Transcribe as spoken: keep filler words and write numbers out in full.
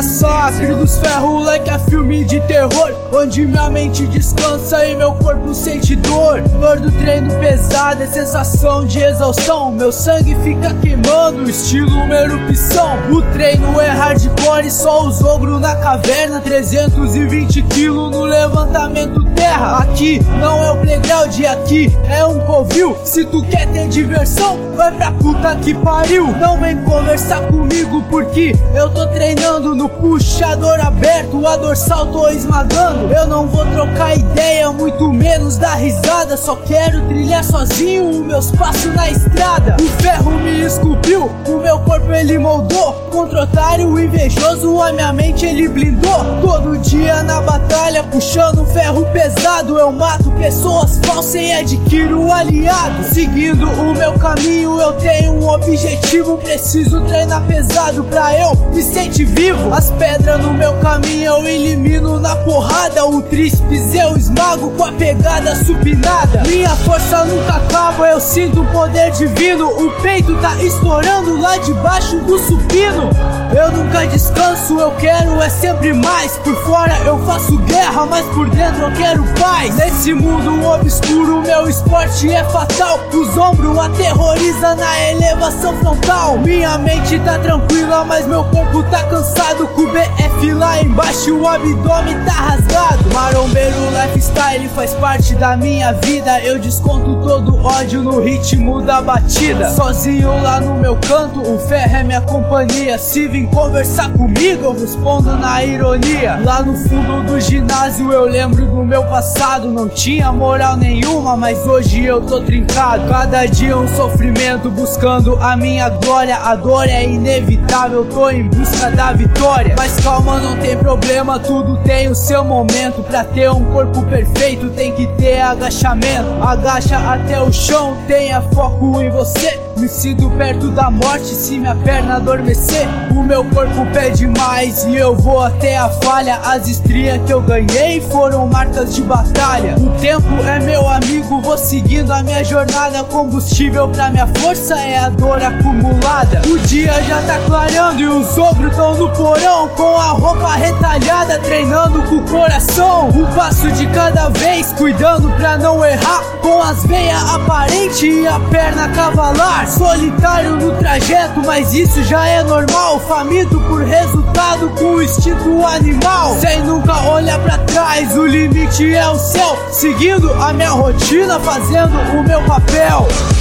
massacre dos ferros like a filme de terror, onde minha mente descansa e meu corpo sente dor. Dor do treino pesado é sensação de exaustão, meu sangue fica queimando, estilo uma erupção. O treino é hardcore e só os ogros na caverna, trezentos e vinte quilos no levantamento terra. Aqui não é o playground, aqui é um covil. Se tu quer ter diversão, vai pra puta que pariu. Não vem conversar comigo porque eu tô treinando no puxador aberto, a dorsal tô esmagando. Eu não vou trocar ideia, muito menos dar risada, só quero trilhar sozinho os meus passos na estrada. O ferro me esculpiu, o meu corpo ele moldou, contra otário invejoso a minha mente ele blindou. Todo dia na batalha puxando ferro pesado, eu mato pessoas falsas e adquiro aliado. Seguindo o meu caminho eu tenho um objetivo, preciso treinar pesado pra eu me sentir vivo. As pedras no meu caminho eu elimino na porrada, o tríceps eu esmago com a pegada supinada. Minha força nunca acaba, eu sinto o poder divino, o peito tá estourando lá debaixo do supino. Eu nunca descanso, eu quero é sempre mais. Por fora eu faço guerra, mas por dentro eu quero paz. Nesse mundo obscuro meu esporte é fatal, os ombros aterroriza na elevação frontal. Minha mente tá tranquila, mas meu corpo tá cansado, com o B F lá embaixo o abdômen tá rasgado. Marombeiro lifestyle faz parte da minha vida, eu desconto todo ódio no ritmo da batida. Sozinho lá no meu canto, o ferro é minha companhia. Se vir conversar comigo eu respondo na ironia. Lá no fundo do ginásio eu lembro do meu passado, não tinha moral nenhuma, mas hoje eu tô trincado. Cada dia um sofrimento buscando a minha glória, a dor é inevitável, tô em busca da vitória. Mas calma, não tem problema, tudo tem o seu momento. Pra ter um corpo perfeito tem que ter agachamento. Agacha até o chão, tenha foco em você. Me sinto perto da morte se minha perna adormecer. O meu corpo pede mais e eu vou até a falha. As estrias que eu ganhei foram marcas de batalha. O tempo é meu amigo, vou seguindo a minha jornada. Combustível pra minha força é a dor acumulada. O dia já tá clareando e os ogros tão no porão, com a roupa retalhada, treinando com o coração. Um passo de cada vez, cuidando pra não errar, com as veias aparentes e a perna cavalar. Solitário no trajeto, mas isso já é normal. Faminto por resultado com o instinto animal. Sem nunca olhar pra trás, o limite é o céu. Seguindo a minha rotina, fazendo o meu papel.